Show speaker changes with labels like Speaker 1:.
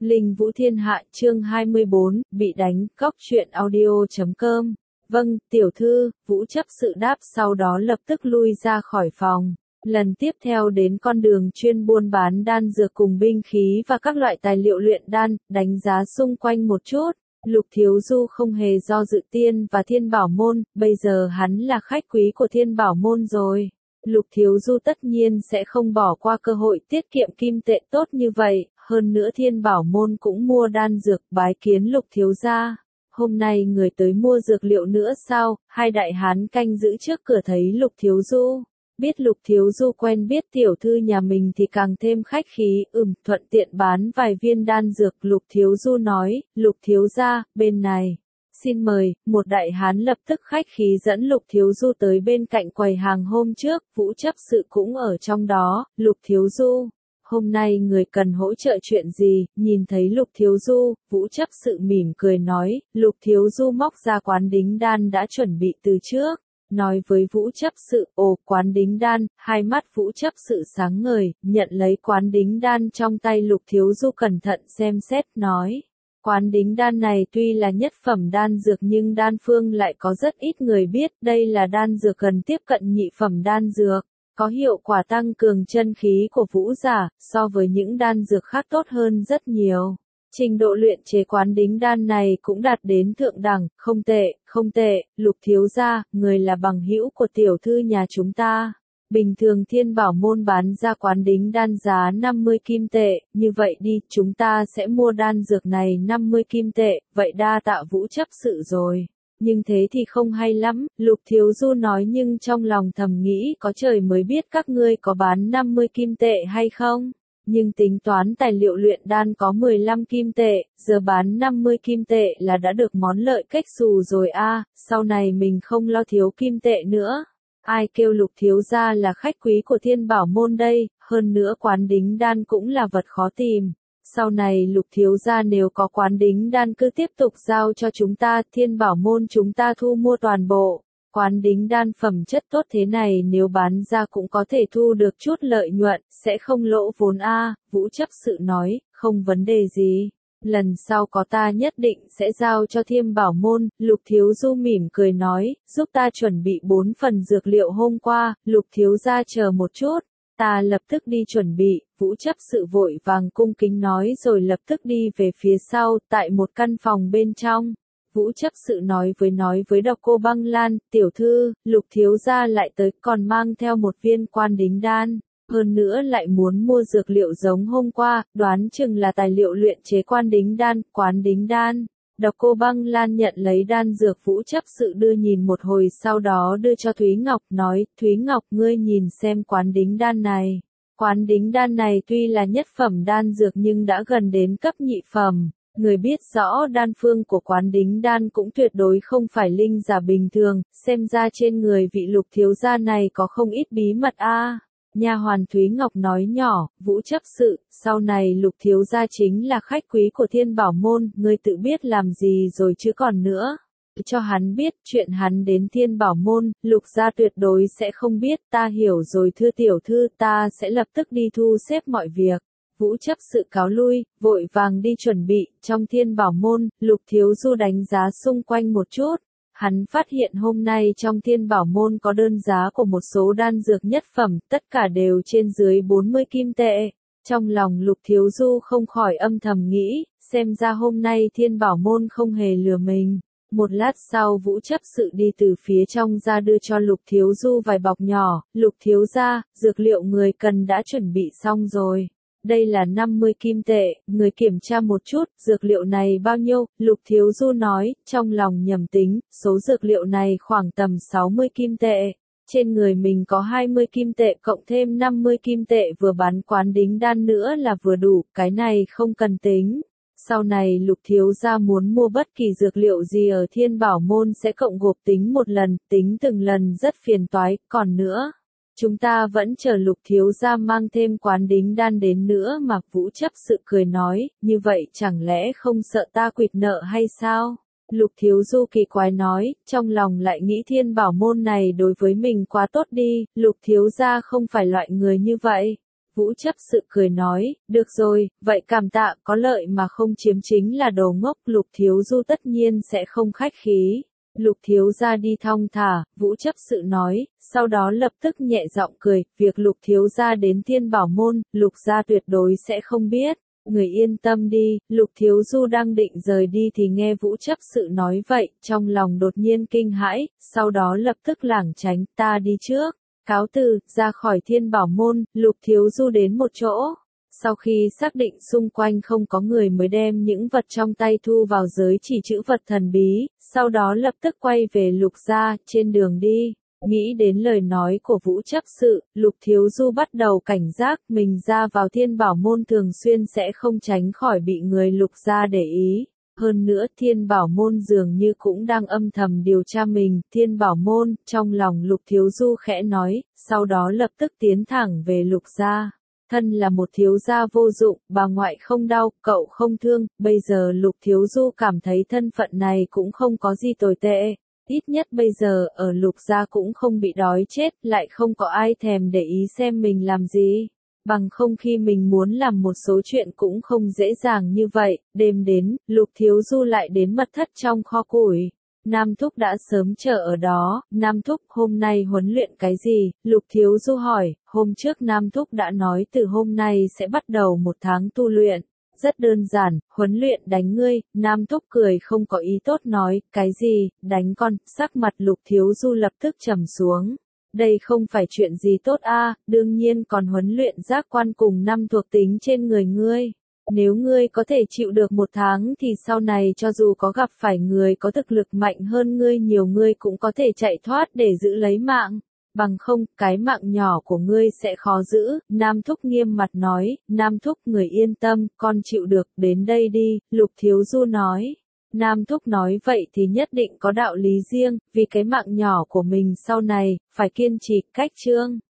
Speaker 1: Linh Vũ Thiên Hạ chương 24, bị đánh, cóc truyện audio.com. Vâng, tiểu thư, Vũ chấp sự đáp sau đó lập tức lui ra khỏi phòng. Lần tiếp theo đến con đường chuyên buôn bán đan dược cùng binh khí và các loại tài liệu luyện đan, đánh giá xung quanh một chút. Lục Thiếu Du không hề do dự tiên và Thiên Bảo Môn, bây giờ hắn là khách quý của Thiên Bảo Môn rồi. Lục Thiếu Du tất nhiên sẽ không bỏ qua cơ hội tiết kiệm kim tệ tốt như vậy, hơn nữa Thiên Bảo Môn cũng mua đan dược bái kiến Lục Thiếu gia. Hôm nay người tới mua dược liệu nữa sao? Hai đại hán canh giữ trước cửa thấy Lục Thiếu Du. Biết Lục Thiếu Du quen biết tiểu thư nhà mình thì càng thêm khách khí, thuận tiện bán vài viên đan dược. Lục Thiếu Du nói, Lục Thiếu gia, bên này. Xin mời, một đại hán lập tức khách khí dẫn Lục Thiếu Du tới bên cạnh quầy hàng hôm trước, Vũ chấp sự cũng ở trong đó. Lục Thiếu Du, hôm nay người cần hỗ trợ chuyện gì? Nhìn thấy Lục Thiếu Du, Vũ chấp sự mỉm cười nói, Lục Thiếu Du móc ra quán đính đan đã chuẩn bị từ trước. Nói với Vũ chấp sự, quán đính đan, hai mắt Vũ chấp sự sáng ngời, nhận lấy quán đính đan trong tay Lục Thiếu Du cẩn thận xem xét, nói. Quán đính đan này tuy là nhất phẩm đan dược nhưng đan phương lại có rất ít người biết, đây là đan dược gần tiếp cận nhị phẩm đan dược, có hiệu quả tăng cường chân khí của vũ giả, so với những đan dược khác tốt hơn rất nhiều. Trình độ luyện chế quán đính đan này cũng đạt đến thượng đẳng, không tệ, Lục Thiếu gia, người là bằng hữu của tiểu thư nhà chúng ta. Bình thường Thiên Bảo Môn bán ra quán đính đan giá 50 kim tệ, như vậy đi, chúng ta sẽ mua đan dược này 50 kim tệ, vậy đa tạ Vũ chấp sự rồi. Nhưng thế thì không hay lắm, Lục Thiếu Du nói nhưng trong lòng thầm nghĩ có trời mới biết các ngươi có bán 50 kim tệ hay không. Nhưng tính toán tài liệu luyện đan có 15 kim tệ, giờ bán 50 kim tệ là đã được món lợi cách xù rồi a, sau này mình không lo thiếu kim tệ nữa. Ai kêu Lục Thiếu gia là khách quý của Thiên Bảo Môn đây, hơn nữa quán đính đan cũng là vật khó tìm. Sau này Lục Thiếu gia nếu có quán đính đan cứ tiếp tục giao cho chúng ta, Thiên Bảo Môn chúng ta thu mua toàn bộ. Quán đính đan phẩm chất tốt thế này nếu bán ra cũng có thể thu được chút lợi nhuận, sẽ không lỗ vốn a. Vũ chấp sự nói, không vấn đề gì. Lần sau có ta nhất định sẽ giao cho Thiên Bảo Môn. Lục Thiếu Du mỉm cười nói, giúp ta chuẩn bị 4 phần dược liệu hôm qua. Lục Thiếu gia chờ một chút, ta lập tức đi chuẩn bị. Vũ chấp sự vội vàng cung kính nói rồi lập tức đi về phía sau, tại một căn phòng bên trong. Vũ chấp sự nói với Độc Cô Băng Lan, tiểu thư, Lục Thiếu gia lại tới còn mang theo một viên quan đính đan, hơn nữa lại muốn mua dược liệu giống hôm qua, đoán chừng là tài liệu luyện chế quan đính đan, quán đính đan. Độc Cô Băng Lan nhận lấy đan dược Vũ chấp sự đưa nhìn một hồi sau đó đưa cho Thúy Ngọc, nói, Thúy Ngọc ngươi nhìn xem quán đính đan này. Quán đính đan này tuy là nhất phẩm đan dược nhưng đã gần đến cấp nhị phẩm. Người biết rõ đan phương của quán đính đan cũng tuyệt đối không phải linh giả bình thường, xem ra trên người vị Lục Thiếu gia này có không ít bí mật a. Nha hoàn Thúy Ngọc nói nhỏ, Vũ chấp sự, sau này Lục Thiếu gia chính là khách quý của Thiên Bảo Môn, ngươi tự biết làm gì rồi chứ còn nữa. Cho hắn biết chuyện hắn đến Thiên Bảo Môn, Lục gia tuyệt đối sẽ không biết, ta hiểu rồi thưa tiểu thư, ta sẽ lập tức đi thu xếp mọi việc. Vũ chấp sự cáo lui, vội vàng đi chuẩn bị, trong Thiên Bảo Môn, Lục Thiếu Du đánh giá xung quanh một chút. Hắn phát hiện hôm nay trong Thiên Bảo Môn có đơn giá của một số đan dược nhất phẩm, tất cả đều trên dưới 40 kim tệ. Trong lòng Lục Thiếu Du không khỏi âm thầm nghĩ, xem ra hôm nay Thiên Bảo Môn không hề lừa mình. Một lát sau Vũ chấp sự đi từ phía trong ra đưa cho Lục Thiếu Du vài bọc nhỏ, Lục Thiếu gia, dược liệu người cần đã chuẩn bị xong rồi. Đây là 50 kim tệ, người kiểm tra một chút, dược liệu này bao nhiêu, Lục Thiếu Du nói, trong lòng nhầm tính, số dược liệu này khoảng tầm 60 kim tệ. Trên người mình có 20 kim tệ cộng thêm 50 kim tệ vừa bán quán đính đan nữa là vừa đủ, cái này không cần tính. Sau này Lục Thiếu gia muốn mua bất kỳ dược liệu gì ở Thiên Bảo Môn sẽ cộng gộp tính một lần, tính từng lần rất phiền toái, còn nữa. Chúng ta vẫn chờ Lục Thiếu gia mang thêm quán đính đan đến nữa mà. Vũ chấp sự cười nói, như vậy chẳng lẽ không sợ ta quỵt nợ hay sao? Lục Thiếu Du kỳ quái nói, trong lòng lại nghĩ Thiên Bảo Môn này đối với mình quá tốt đi, Lục Thiếu gia không phải loại người như vậy. Vũ chấp sự cười nói, được rồi, vậy cảm tạ, có lợi mà không chiếm chính là đồ ngốc. Lục thiếu du tất nhiên sẽ không khách khí. Lục thiếu gia đi thong thả, Vũ chấp sự nói, sau đó lập tức nhẹ giọng cười, việc lục thiếu gia đến Thiên Bảo Môn, lục gia tuyệt đối sẽ không biết. Người yên tâm đi. Lục thiếu du đang định rời đi thì nghe Vũ chấp sự nói vậy, trong lòng đột nhiên kinh hãi, sau đó lập tức lảng tránh, ta đi trước. Cáo từ, ra khỏi Thiên Bảo Môn, Lục thiếu du đến một chỗ. Sau khi xác định xung quanh không có người mới đem những vật trong tay thu vào giới chỉ chữ vật thần bí, sau đó lập tức quay về Lục gia. Trên đường đi, nghĩ đến lời nói của Vũ chấp sự, Lục thiếu du bắt đầu cảnh giác, mình ra vào Thiên Bảo Môn thường xuyên sẽ không tránh khỏi bị người Lục gia để ý. Hơn nữa Thiên Bảo Môn dường như cũng đang âm thầm điều tra mình. Thiên Bảo Môn, trong lòng Lục thiếu du khẽ nói, sau đó lập tức tiến thẳng về Lục gia. Thân là một thiếu gia vô dụng, bà ngoại không đau, cậu không thương, bây giờ Lục thiếu du cảm thấy thân phận này cũng không có gì tồi tệ. Ít nhất bây giờ, ở Lục gia cũng không bị đói chết, lại không có ai thèm để ý xem mình làm gì. Bằng không khi mình muốn làm một số chuyện cũng không dễ dàng như vậy. Đêm đến, Lục thiếu du lại đến mật thất trong kho củi. Nam Thúc đã sớm chờ ở đó. Nam Thúc, hôm nay huấn luyện cái gì? Lục thiếu du hỏi. Hôm trước Nam Thúc đã nói từ hôm nay sẽ bắt đầu một tháng tu luyện. Rất đơn giản, huấn luyện đánh ngươi. Nam Thúc cười không có ý tốt nói, cái gì, đánh con. Sắc mặt Lục thiếu du lập tức trầm xuống. Đây không phải chuyện gì tốt a, đương nhiên còn huấn luyện giác quan cùng 5 thuộc tính trên người ngươi. Nếu ngươi có thể chịu được một tháng thì sau này cho dù có gặp phải người có thực lực mạnh hơn ngươi nhiều, ngươi cũng có thể chạy thoát để giữ lấy mạng. Bằng không, cái mạng nhỏ của ngươi sẽ khó giữ. Nam Thúc nghiêm mặt nói. Nam Thúc, người yên tâm, con chịu được, đến đây đi. Lục thiếu du nói. Nam Thúc nói vậy thì nhất định có đạo lý riêng, vì cái mạng nhỏ của mình sau này, phải kiên trì. Cách chương